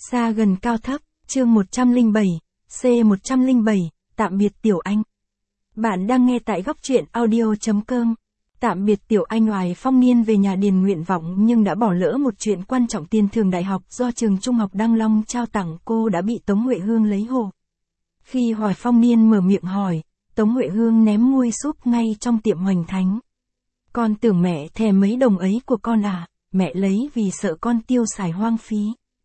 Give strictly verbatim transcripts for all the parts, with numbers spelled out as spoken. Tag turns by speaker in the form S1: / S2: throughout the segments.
S1: Xa gần cao thấp, chương một trăm lẻ bảy, C một trăm lẻ bảy, tạm biệt Tiểu Anh. Bạn đang nghe tại góc truyện audio.com. Tạm biệt Tiểu Anh. Hoài Phong Niên về nhà điền nguyện vọng nhưng đã bỏ lỡ một chuyện quan trọng. Tiền thưởng đại học do trường trung học Đăng Long trao tặng cô đã bị Tống Huệ Hương lấy hồ. Khi Hoài Phong Niên mở miệng hỏi, Tống Huệ Hương ném muôi súp ngay trong tiệm Hoành Thánh. Con tưởng mẹ thèm mấy đồng ấy của con à, mẹ lấy vì sợ con tiêu xài hoang phí.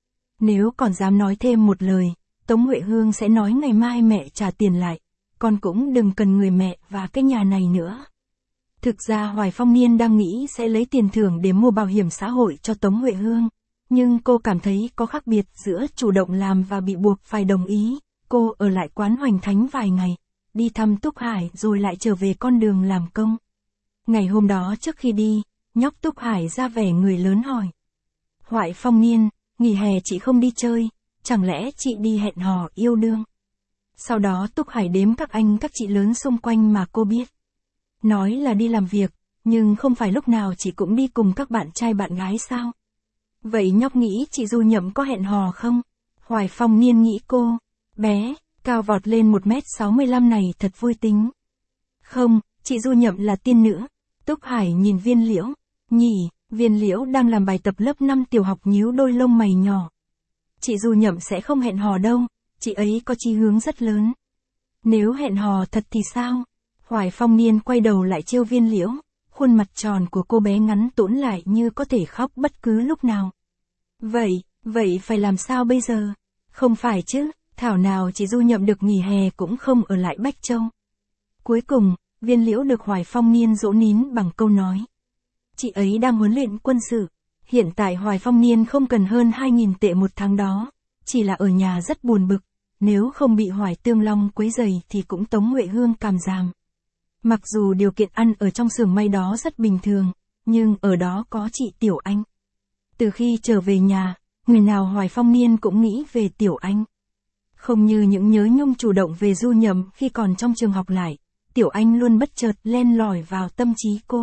S1: Nếu còn dám nói thêm một lời, Tống Huệ Hương sẽ nói ngày mai mẹ trả tiền lại, con cũng đừng cần người mẹ và cái nhà này nữa. Thực ra Hoài Phong Niên đang nghĩ sẽ lấy tiền thưởng để mua bảo hiểm xã hội cho Tống Huệ Hương, nhưng cô cảm thấy có khác biệt giữa chủ động làm và bị buộc phải đồng ý. Cô ở lại quán Hoành Thánh vài ngày, đi thăm Túc Hải rồi lại trở về con đường làm công. Ngày hôm đó trước khi đi, nhóc Túc Hải ra vẻ người lớn hỏi. Hoài Phong Niên, nghỉ hè chị không đi chơi, chẳng lẽ chị đi hẹn hò yêu đương? Sau đó Túc Hải đếm các anh các chị lớn xung quanh mà cô biết. Nói là đi làm việc, nhưng không phải lúc nào chị cũng đi cùng các bạn trai bạn gái sao? Vậy nhóc nghĩ chị Du Nhậm có hẹn hò không? Hoài Phong Niên nghĩ cô, bé, cao vọt lên một mét sáu mươi lăm này thật vui tính. Không, chị Du Nhậm là tiên nữ. Túc Hải nhìn Viên Liễu, nhỉ, Viên Liễu đang làm bài tập lớp năm tiểu học nhíu đôi lông mày nhỏ. Chị Du Nhậm sẽ không hẹn hò đâu, chị ấy có chí hướng rất lớn. Nếu hẹn hò thật thì sao? Hoài Phong Niên quay đầu lại trêu Viên Liễu, khuôn mặt tròn của cô bé ngắn tũn lại như có thể khóc bất cứ lúc nào. Vậy, vậy phải làm sao bây giờ? Không phải chứ, thảo nào chị Du Nhậm được nghỉ hè cũng không ở lại Bách Châu. Cuối cùng, Viên Liễu được Hoài Phong Niên dỗ nín bằng câu nói. Chị ấy đang huấn luyện quân sự. Hiện tại Hoài Phong Niên không cần hơn hai nghìn tệ một tháng đó, chỉ là ở nhà rất buồn bực, nếu không bị Hoài Tương Long quấy rầy thì cũng Tống Huệ Hương càm ràm. Mặc dù điều kiện ăn ở trong xưởng may đó rất bình thường, nhưng ở đó có chị Tiểu Anh. Từ khi trở về nhà, người nào Hoài Phong Niên cũng nghĩ về Tiểu Anh. Không như những nhớ nhung chủ động về Du Nhậm khi còn trong trường học lại, Tiểu Anh luôn bất chợt len lỏi vào tâm trí cô.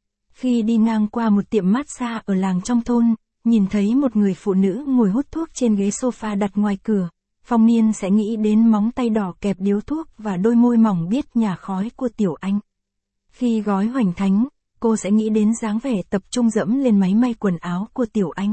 S1: Khi đi ngang qua một tiệm massage ở làng trong thôn, nhìn thấy một người phụ nữ ngồi hút thuốc trên ghế sofa đặt ngoài cửa, Phong Niên sẽ nghĩ đến móng tay đỏ kẹp điếu thuốc và đôi môi mỏng biết nhả khói của Tiểu Anh. Khi gói Hoành Thánh, cô sẽ nghĩ đến dáng vẻ tập trung dẫm lên máy may quần áo của Tiểu Anh.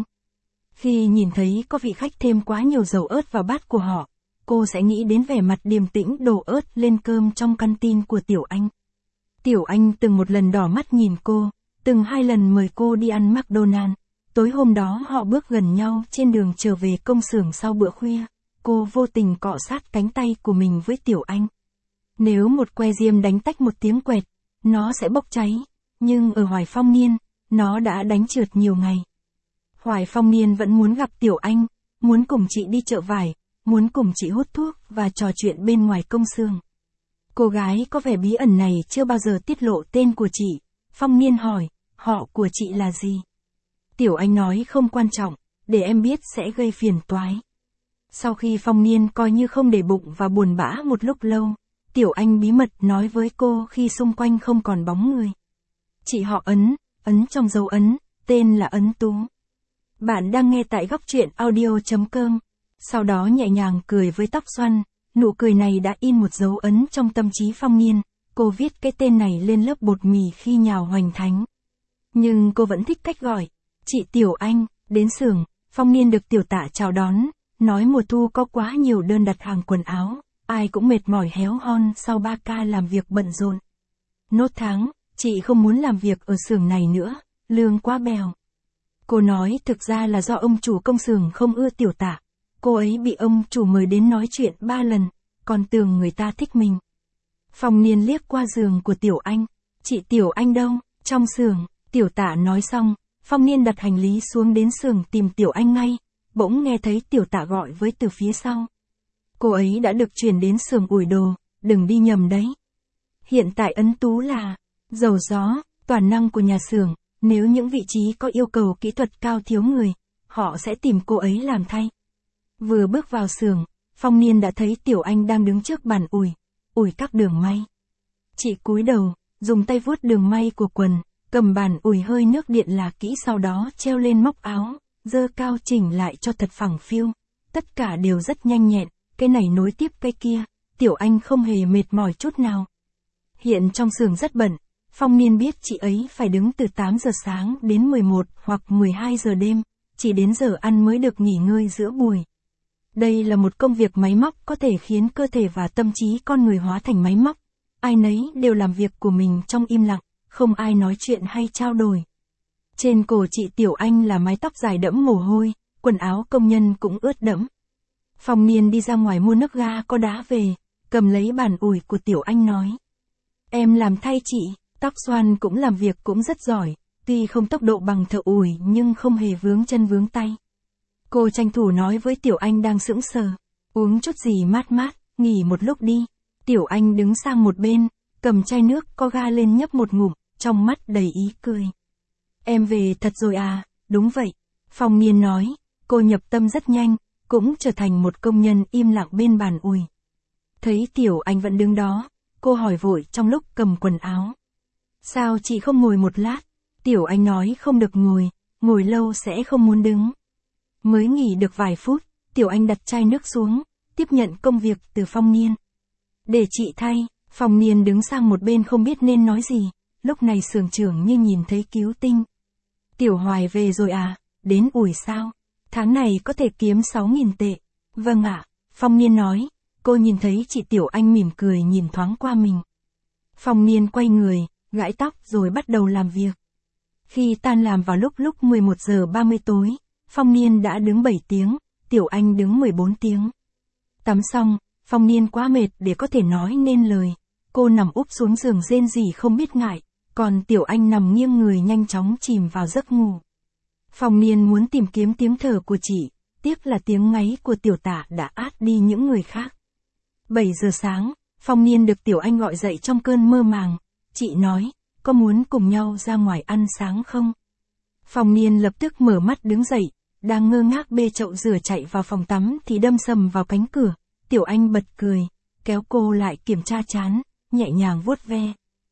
S1: Khi nhìn thấy có vị khách thêm quá nhiều dầu ớt vào bát của họ, cô sẽ nghĩ đến vẻ mặt điềm tĩnh đổ ớt lên cơm trong căn tin của Tiểu Anh. Tiểu Anh từng một lần đỏ mắt nhìn cô, từng hai lần mời cô đi ăn McDonald's. Tối hôm đó họ bước gần nhau trên đường trở về công xưởng sau bữa khuya. Cô vô tình cọ sát cánh tay của mình với Tiểu Anh. Nếu một que diêm đánh tách một tiếng quẹt, nó sẽ bốc cháy. Nhưng ở Hoài Phong Niên, nó đã đánh trượt nhiều ngày. Hoài Phong Niên vẫn muốn gặp Tiểu Anh, muốn cùng chị đi chợ vải, muốn cùng chị hút thuốc và trò chuyện bên ngoài công xưởng. Cô gái có vẻ bí ẩn này chưa bao giờ tiết lộ tên của chị. Phong Niên hỏi, họ của chị là gì? Tiểu Anh nói không quan trọng, để em biết sẽ gây phiền toái. Sau khi Phong Niên coi như không để bụng và buồn bã một lúc lâu, Tiểu Anh bí mật nói với cô khi xung quanh không còn bóng người. Chị họ Ấn, ấn trong dấu ấn, tên là Ấn Tú. Bạn đang nghe tại góc truyện audio.com. Sau đó nhẹ nhàng cười với tóc xoăn, nụ cười này đã in một dấu ấn trong tâm trí Phong Niên. Cô viết cái tên này lên lớp bột mì khi nhào Hoành Thánh. Nhưng cô vẫn thích cách gọi. Chị Tiểu Anh, đến xưởng, Phong Niên được Tiểu Tạ chào đón, nói mùa thu có quá nhiều đơn đặt hàng quần áo, ai cũng mệt mỏi héo hon sau ba ca làm việc bận rộn. Nốt tháng, chị không muốn làm việc ở xưởng này nữa, lương quá bèo. Cô nói thực ra là do ông chủ công xưởng không ưa Tiểu Tạ. Cô ấy bị ông chủ mời đến nói chuyện ba lần, còn tưởng người ta thích mình. Phong Niên liếc qua giường của Tiểu Anh. Chị Tiểu Anh đâu? Trong xưởng. Tiểu Tạ nói xong, Phong Niên đặt hành lý xuống đến xưởng tìm Tiểu Anh ngay, bỗng nghe thấy Tiểu Tạ gọi với từ phía sau. Cô ấy đã được chuyển đến xưởng ủi đồ, đừng đi nhầm đấy. Hiện tại Ấn Tú là dầu gió, toàn năng của nhà xưởng, nếu những vị trí có yêu cầu kỹ thuật cao thiếu người, họ sẽ tìm cô ấy làm thay. Vừa bước vào xưởng, Phong Niên đã thấy Tiểu Anh đang đứng trước bàn ủi, ủi các đường may. Chị cúi đầu, dùng tay vuốt đường may của quần, cầm bàn ủi hơi nước điện là kỹ sau đó treo lên móc áo, dơ cao chỉnh lại cho thật phẳng phiu. Tất cả đều rất nhanh nhẹn, cái này nối tiếp cái kia, Tiểu Anh không hề mệt mỏi chút nào. Hiện trong xưởng rất bận, Phong Niên biết chị ấy phải đứng từ tám giờ sáng đến mười một hoặc mười hai giờ đêm, chỉ đến giờ ăn mới được nghỉ ngơi giữa buổi. Đây là một công việc máy móc có thể khiến cơ thể và tâm trí con người hóa thành máy móc. Ai nấy đều làm việc của mình trong im lặng, không ai nói chuyện hay trao đổi. Trên cổ chị Tiểu Anh là mái tóc dài đẫm mồ hôi, quần áo công nhân cũng ướt đẫm. Phong Niên đi ra ngoài mua nước ga có đá về, cầm lấy bàn ủi của Tiểu Anh nói. Em làm thay chị, tóc xoăn cũng làm việc cũng rất giỏi, tuy không tốc độ bằng thợ ủi nhưng không hề vướng chân vướng tay. Cô tranh thủ nói với Tiểu Anh đang sững sờ, uống chút gì mát mát, nghỉ một lúc đi. Tiểu Anh đứng sang một bên, cầm chai nước có ga lên nhấp một ngụm, trong mắt đầy ý cười. Em về thật rồi à, đúng vậy. Phong Niên nói, cô nhập tâm rất nhanh, cũng trở thành một công nhân im lặng bên bàn ủi. Thấy Tiểu Anh vẫn đứng đó, cô hỏi vội trong lúc cầm quần áo. Sao chị không ngồi một lát? Tiểu Anh nói không được ngồi, ngồi lâu sẽ không muốn đứng. Mới nghỉ được vài phút, Tiểu Anh đặt chai nước xuống, tiếp nhận công việc từ Phong Niên. Để chị thay, Phong Niên đứng sang một bên không biết nên nói gì, lúc này xưởng trưởng như nhìn thấy cứu tinh. Tiểu Hoài về rồi à, đến ủi sao? Tháng này có thể kiếm sáu nghìn tệ. Vâng ạ, Phong Niên nói, cô nhìn thấy chị Tiểu Anh mỉm cười nhìn thoáng qua mình. Phong Niên quay người, gãi tóc rồi bắt đầu làm việc. Khi tan làm vào lúc lúc mười một giờ ba mươi tối, Phong Niên đã đứng bảy tiếng, Tiểu Anh đứng mười bốn tiếng. Tắm xong, Phong Niên quá mệt để có thể nói nên lời. Cô nằm úp xuống giường rên rỉ không biết ngại, còn Tiểu Anh nằm nghiêng người nhanh chóng chìm vào giấc ngủ. Phong Niên muốn tìm kiếm tiếng thở của chị, tiếc là tiếng ngáy của Tiểu Tả đã át đi những người khác. bảy giờ sáng, Phong Niên được Tiểu Anh gọi dậy trong cơn mơ màng. Chị nói, có muốn cùng nhau ra ngoài ăn sáng không? Phong Niên lập tức mở mắt đứng dậy, đang ngơ ngác bê chậu rửa chạy vào phòng tắm thì đâm sầm vào cánh cửa. Tiểu Anh bật cười, kéo cô lại kiểm tra trán, nhẹ nhàng vuốt ve.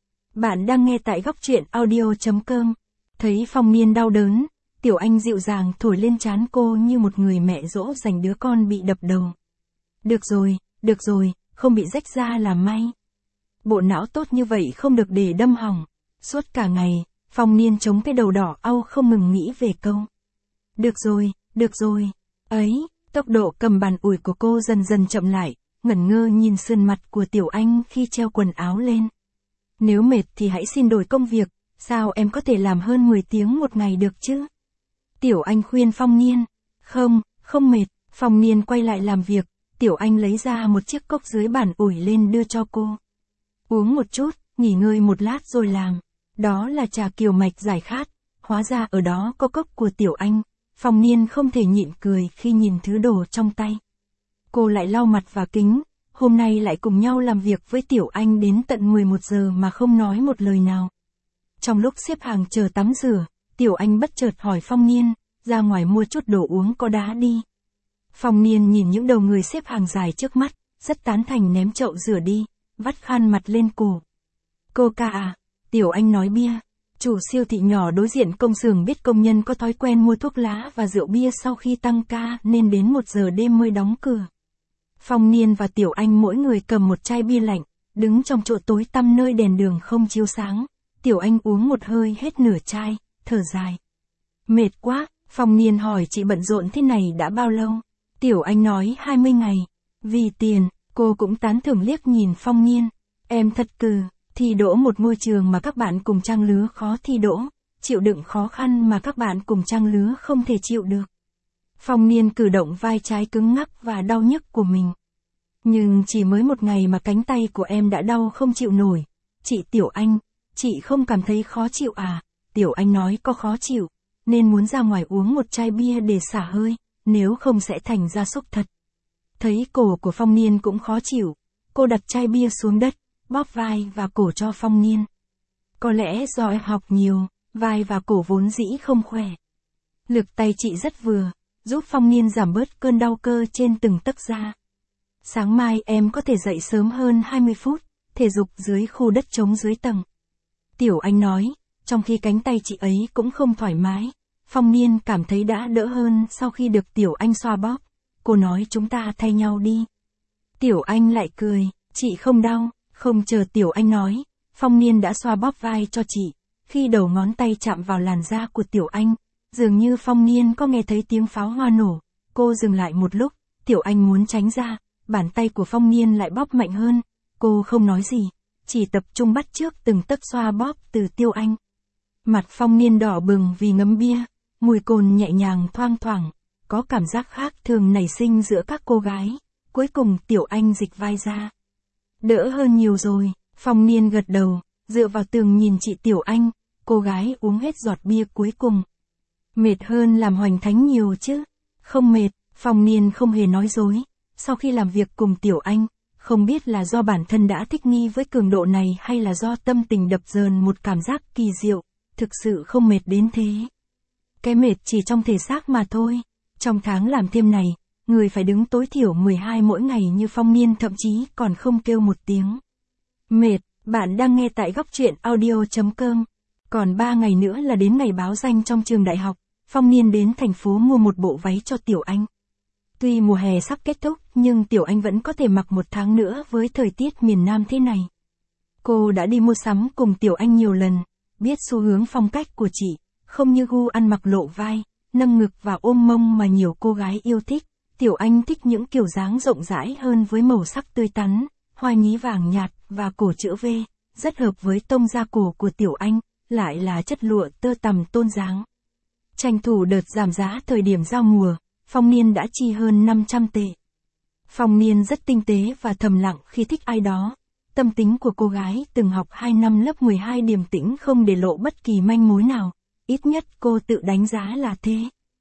S1: Bạn đang nghe tại góc truyện audio chấm com. Thấy Phong Niên đau đớn, Tiểu Anh dịu dàng thổi lên trán cô như một người mẹ dỗ dành đứa con bị đập đầu. Được rồi, được rồi, không bị rách da là may. Bộ não tốt như vậy không được để đâm hỏng. Suốt cả ngày, Phong Niên chống cái đầu đỏ au không ngừng nghĩ về câu. Được rồi, được rồi. Ấy, tốc độ cầm bàn ủi của cô dần dần chậm lại, ngẩn ngơ nhìn sườn mặt của Tiểu Anh khi treo quần áo lên. Nếu mệt thì hãy xin đổi công việc, sao em có thể làm hơn mười tiếng một ngày được chứ? Tiểu Anh khuyên Phong Niên. Không, không mệt. Phong Niên quay lại làm việc, Tiểu Anh lấy ra một chiếc cốc dưới bàn ủi lên đưa cho cô. Uống một chút, nghỉ ngơi một lát rồi làm. Đó là trà kiều mạch giải khát, hóa ra ở đó có cốc của Tiểu Anh. Phong Niên không thể nhịn cười khi nhìn thứ đồ trong tay. Cô lại lau mặt và kính, hôm nay lại cùng nhau làm việc với Tiểu Anh đến tận mười một giờ mà không nói một lời nào. Trong lúc xếp hàng chờ tắm rửa, Tiểu Anh bất chợt hỏi Phong Niên, ra ngoài mua chút đồ uống có đá đi. Phong Niên nhìn những đầu người xếp hàng dài trước mắt, rất tán thành ném chậu rửa đi, vắt khăn mặt lên cổ. Coca à? Tiểu Anh nói bia. Chủ siêu thị nhỏ đối diện công xưởng biết công nhân có thói quen mua thuốc lá và rượu bia sau khi tăng ca nên đến một giờ đêm mới đóng cửa. Phong Niên và Tiểu Anh mỗi người cầm một chai bia lạnh, đứng trong chỗ tối tăm nơi đèn đường không chiếu sáng. Tiểu Anh uống một hơi hết nửa chai, thở dài. Mệt quá, Phong Niên hỏi chị bận rộn thế này đã bao lâu? Tiểu Anh nói hai mươi ngày. Vì tiền, cô cũng tán thưởng liếc nhìn Phong Niên. Em thật cừ, thi đỗ một ngôi trường mà các bạn cùng trang lứa khó thi đỗ, chịu đựng khó khăn mà các bạn cùng trang lứa không thể chịu được. Phong Niên cử động vai trái cứng ngắc và đau nhức của mình. Nhưng chỉ mới một ngày mà cánh tay của em đã đau không chịu nổi. Chị Tiểu Anh, chị không cảm thấy khó chịu à? Tiểu Anh nói có khó chịu, nên muốn ra ngoài uống một chai bia để xả hơi, nếu không sẽ thành ra sốc thật. Thấy cổ của Phong Niên cũng khó chịu, cô đặt chai bia xuống đất, bóp vai và cổ cho Phong Niên. Có lẽ do em học nhiều, vai và cổ vốn dĩ không khỏe. Lực tay chị rất vừa, giúp Phong Niên giảm bớt cơn đau cơ trên từng tấc da. Sáng mai em có thể dậy sớm hơn hai mươi phút, thể dục dưới khu đất trống dưới tầng. Tiểu Anh nói, trong khi cánh tay chị ấy cũng không thoải mái. Phong Niên cảm thấy đã đỡ hơn sau khi được Tiểu Anh xoa bóp. cô nói chúng ta thay nhau đi. Tiểu Anh lại cười, chị không đau, không chờ Tiểu Anh nói, Phong Niên đã xoa bóp vai cho chị. Khi đầu ngón tay chạm vào làn da của Tiểu Anh, dường như Phong Niên có nghe thấy tiếng pháo hoa nổ, cô dừng lại một lúc, Tiểu Anh muốn tránh ra, bàn tay của Phong Niên lại bóp mạnh hơn, cô không nói gì, chỉ tập trung bắt chước từng tấc xoa bóp từ Tiểu Anh. Mặt Phong Niên đỏ bừng vì ngấm bia, mùi cồn nhẹ nhàng thoang thoảng, có cảm giác khác thường nảy sinh giữa các cô gái, cuối cùng Tiểu Anh dịch vai ra. Đỡ hơn nhiều rồi, Phong Niên gật đầu, dựa vào tường nhìn chị Tiểu Anh, cô gái uống hết giọt bia cuối cùng. Mệt hơn làm hoành thánh nhiều chứ? Không mệt, Phong Niên không hề nói dối, sau khi làm việc cùng Tiểu Anh, không biết là do bản thân đã thích nghi với cường độ này hay là do tâm tình đập dờn một cảm giác kỳ diệu, thực sự không mệt đến thế. Cái mệt chỉ trong thể xác mà thôi, trong tháng làm thêm này, người phải đứng tối thiểu mười hai mỗi ngày như Phong Niên thậm chí còn không kêu một tiếng. Mệt, bạn đang nghe tại góc truyện audio chấm com. Còn ba ngày nữa là đến ngày báo danh trong trường đại học, Phong Niên đến thành phố mua một bộ váy cho Tiểu Anh. Tuy mùa hè sắp kết thúc, nhưng Tiểu Anh vẫn có thể mặc một tháng nữa với thời tiết miền Nam thế này. Cô đã đi mua sắm cùng Tiểu Anh nhiều lần, biết xu hướng phong cách của chị, không như gu ăn mặc lộ vai, nâng ngực và ôm mông mà nhiều cô gái yêu thích. Tiểu Anh thích những kiểu dáng rộng rãi hơn với màu sắc tươi tắn, hoa nhí vàng nhạt và cổ chữ V, rất hợp với tông da cổ của Tiểu Anh, lại là chất lụa tơ tằm tôn dáng. Tranh thủ đợt giảm giá thời điểm giao mùa, Phong Niên đã chi hơn năm trăm tệ. Phong Niên rất tinh tế và thầm lặng khi thích ai đó. Tâm tính của cô gái từng học hai năm lớp mười hai điềm tĩnh không để lộ bất kỳ manh mối nào, ít nhất cô tự đánh giá là thế.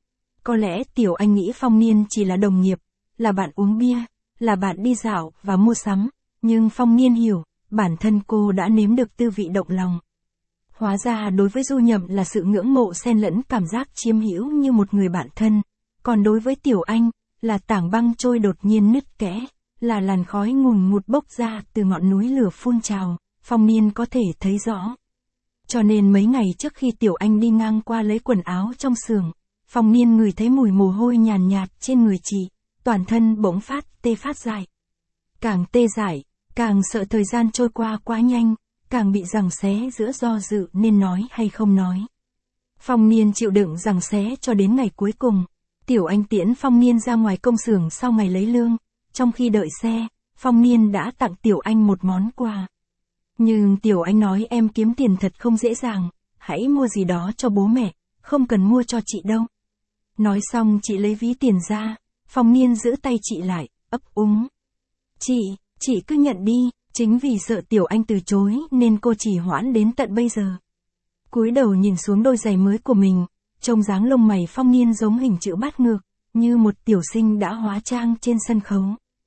S1: Có lẽ Tiểu Anh nghĩ Phong Niên chỉ là đồng nghiệp, là bạn uống bia, là bạn đi dạo và mua sắm, nhưng Phong Niên hiểu, bản thân cô đã nếm được tư vị động lòng. Hóa ra đối với Du Nhậm là sự ngưỡng mộ xen lẫn cảm giác chiếm hữu như một người bạn thân, còn đối với Tiểu Anh, là tảng băng trôi đột nhiên nứt kẽ, là làn khói ngùn ngụt bốc ra từ ngọn núi lửa phun trào, Phong Niên có thể thấy rõ. Cho nên mấy ngày trước khi Tiểu Anh đi ngang qua lấy quần áo trong xưởng, Phong Niên ngửi thấy mùi mồ hôi nhàn nhạt, nhạt trên người chị, toàn thân bỗng phát tê phát dại. Càng tê dại, càng sợ thời gian trôi qua quá nhanh, càng bị giằng xé giữa do dự nên nói hay không nói. Phong Niên chịu đựng giằng xé cho đến ngày cuối cùng. Tiểu Anh tiễn Phong Niên ra ngoài công xưởng sau ngày lấy lương, trong khi đợi xe, Phong Niên đã tặng Tiểu Anh một món quà. Nhưng Tiểu Anh nói em kiếm tiền thật không dễ dàng, hãy mua gì đó cho bố mẹ, không cần mua cho chị đâu. Nói xong chị lấy ví tiền ra, Phong Niên giữ tay chị lại, ấp úng. Chị, chị cứ nhận đi, chính vì sợ Tiểu Anh từ chối nên cô chỉ hoãn đến tận bây giờ. Cúi đầu nhìn xuống đôi giày mới của mình, trông dáng lông mày Phong Niên giống hình chữ bát ngược, như một tiểu sinh đã hóa trang trên sân khấu.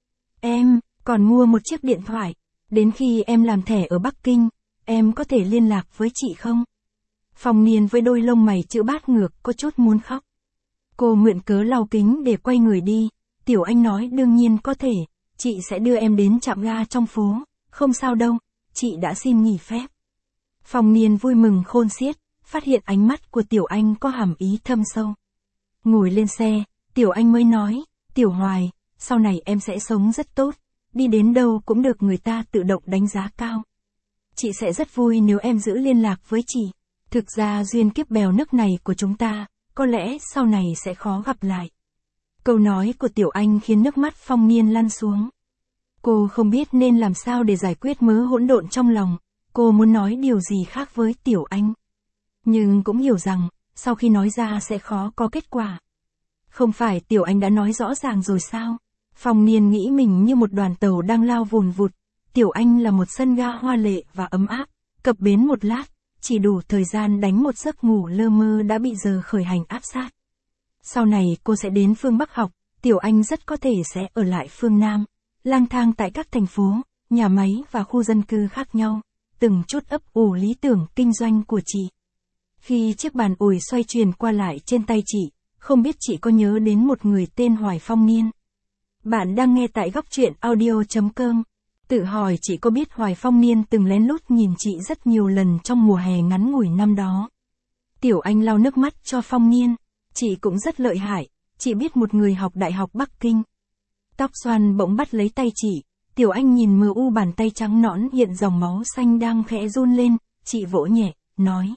S1: Em, còn mua một chiếc điện thoại, đến khi em làm thẻ ở Bắc Kinh, em có thể liên lạc với chị không? Phong Niên với đôi lông mày chữ bát ngược có chút muốn khóc. Cô mượn cớ lau kính để quay người đi, Tiểu Anh nói đương nhiên có thể, chị sẽ đưa em đến trạm ga trong phố, không sao đâu, chị đã xin nghỉ phép. Phong Niên vui mừng khôn xiết, phát hiện ánh mắt của Tiểu Anh có hàm ý thâm sâu. Ngồi lên xe, Tiểu Anh mới nói, Tiểu Hoài, sau này em sẽ sống rất tốt, đi đến đâu cũng được người ta tự động đánh giá cao. Chị sẽ rất vui nếu em giữ liên lạc với chị. Thực ra duyên kiếp bèo nước này của chúng ta, có lẽ sau này sẽ khó gặp lại. Câu nói của Tiểu Anh khiến nước mắt Phong Niên lăn xuống. Cô không biết nên làm sao để giải quyết mớ hỗn độn trong lòng, cô muốn nói điều gì khác với Tiểu Anh. Nhưng cũng hiểu rằng, sau khi nói ra sẽ khó có kết quả. Không phải Tiểu Anh đã nói rõ ràng rồi sao? Phong Niên nghĩ mình như một đoàn tàu đang lao vùn vụt, Tiểu Anh là một sân ga hoa lệ và ấm áp, cập bến một lát, chỉ đủ thời gian đánh một giấc ngủ lơ mơ đã bị giờ khởi hành áp sát. Sau này cô sẽ đến phương Bắc học, Tiểu Anh rất có thể sẽ ở lại phương Nam, lang thang tại các thành phố, nhà máy và khu dân cư khác nhau, từng chút ấp ủ lý tưởng kinh doanh của chị. Khi chiếc bàn ủi xoay chuyển qua lại trên tay chị, không biết chị có nhớ đến một người tên Hoài Phong Niên. Bạn đang nghe tại góc truyện audio chấm com. Tự hỏi chị có biết Hoài Phong Niên từng lén lút nhìn chị rất nhiều lần trong mùa hè ngắn ngủi năm đó. Tiểu Anh lau nước mắt cho Phong Niên. Chị cũng rất lợi hại, chị biết một người học đại học Bắc Kinh. Tóc xoăn bỗng bắt lấy tay chị, Tiểu Anh nhìn mờ u bàn tay trắng nõn hiện dòng máu xanh đang khẽ run lên, chị vỗ nhẹ, nói.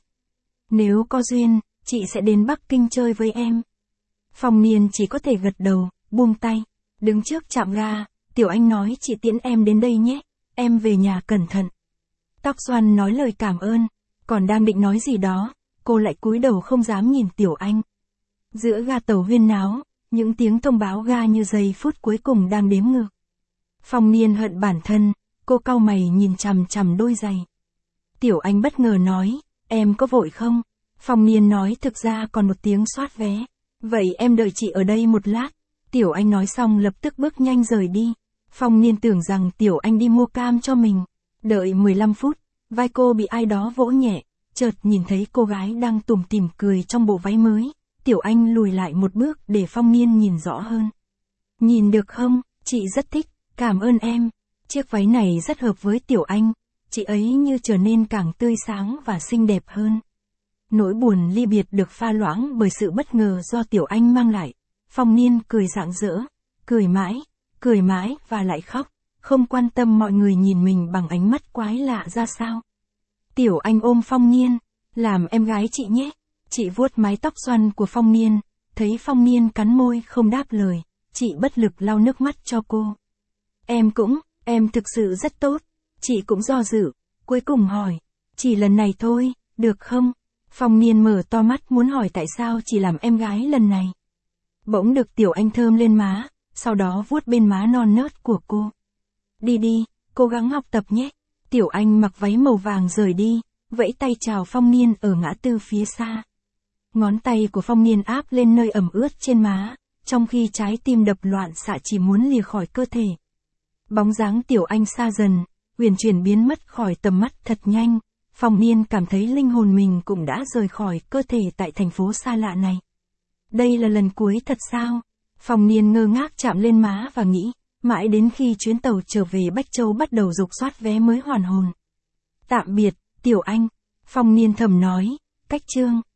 S1: Nếu có duyên, chị sẽ đến Bắc Kinh chơi với em. Phong Niên chỉ có thể gật đầu, buông tay, đứng trước trạm ga, Tiểu Anh nói chị tiễn em đến đây nhé, em về nhà cẩn thận. Tóc xoăn nói lời cảm ơn, còn đang định nói gì đó, cô lại cúi đầu không dám nhìn Tiểu Anh. Giữa ga tàu huyên náo, những tiếng thông báo ga như giây phút cuối cùng đang đếm ngược. Phong Niên hận bản thân, cô cau mày nhìn chằm chằm đôi giày. Tiểu Anh bất ngờ nói, em có vội không? Phong Niên nói thực ra còn một tiếng soát vé. Vậy em đợi chị ở đây một lát. Tiểu Anh nói xong lập tức bước nhanh rời đi. Phong Niên tưởng rằng Tiểu Anh đi mua cam cho mình. Đợi mười lăm phút, vai cô bị ai đó vỗ nhẹ, chợt nhìn thấy cô gái đang tủm tỉm cười trong bộ váy mới. Tiểu Anh lùi lại một bước để Phong Niên nhìn rõ hơn. Nhìn được không, chị rất thích, cảm ơn em. Chiếc váy này rất hợp với Tiểu Anh, chị ấy như trở nên càng tươi sáng và xinh đẹp hơn. Nỗi buồn ly biệt được pha loãng bởi sự bất ngờ do Tiểu Anh mang lại. Phong Niên cười rạng rỡ, cười mãi, cười mãi và lại khóc, không quan tâm mọi người nhìn mình bằng ánh mắt quái lạ ra sao. Tiểu Anh ôm Phong Niên, làm em gái chị nhé. Chị vuốt mái tóc xoăn của Phong Niên, thấy Phong Niên cắn môi không đáp lời, chị bất lực lau nước mắt cho cô. Em cũng, em thực sự rất tốt. Chị cũng do dự, cuối cùng hỏi, chỉ lần này thôi, được không? Phong Niên mở to mắt muốn hỏi tại sao chỉ làm em gái lần này. Bỗng được Tiểu Anh thơm lên má, sau đó vuốt bên má non nớt của cô. Đi đi, cố gắng học tập nhé. Tiểu Anh mặc váy màu vàng rời đi, vẫy tay chào Phong Niên ở ngã tư phía xa. Ngón tay của Phong Niên áp lên nơi ẩm ướt trên má, trong khi trái tim đập loạn xạ chỉ muốn lìa khỏi cơ thể. Bóng dáng Tiểu Anh xa dần, uyển chuyển biến mất khỏi tầm mắt thật nhanh. Phong Niên cảm thấy linh hồn mình cũng đã rời khỏi cơ thể tại thành phố xa lạ này. Đây là lần cuối thật sao? Phong Niên ngơ ngác chạm lên má và nghĩ, mãi đến khi chuyến tàu trở về Bách Châu bắt đầu rục soát vé mới hoàn hồn. Tạm biệt, Tiểu Anh. Phong Niên thầm nói, cách chương.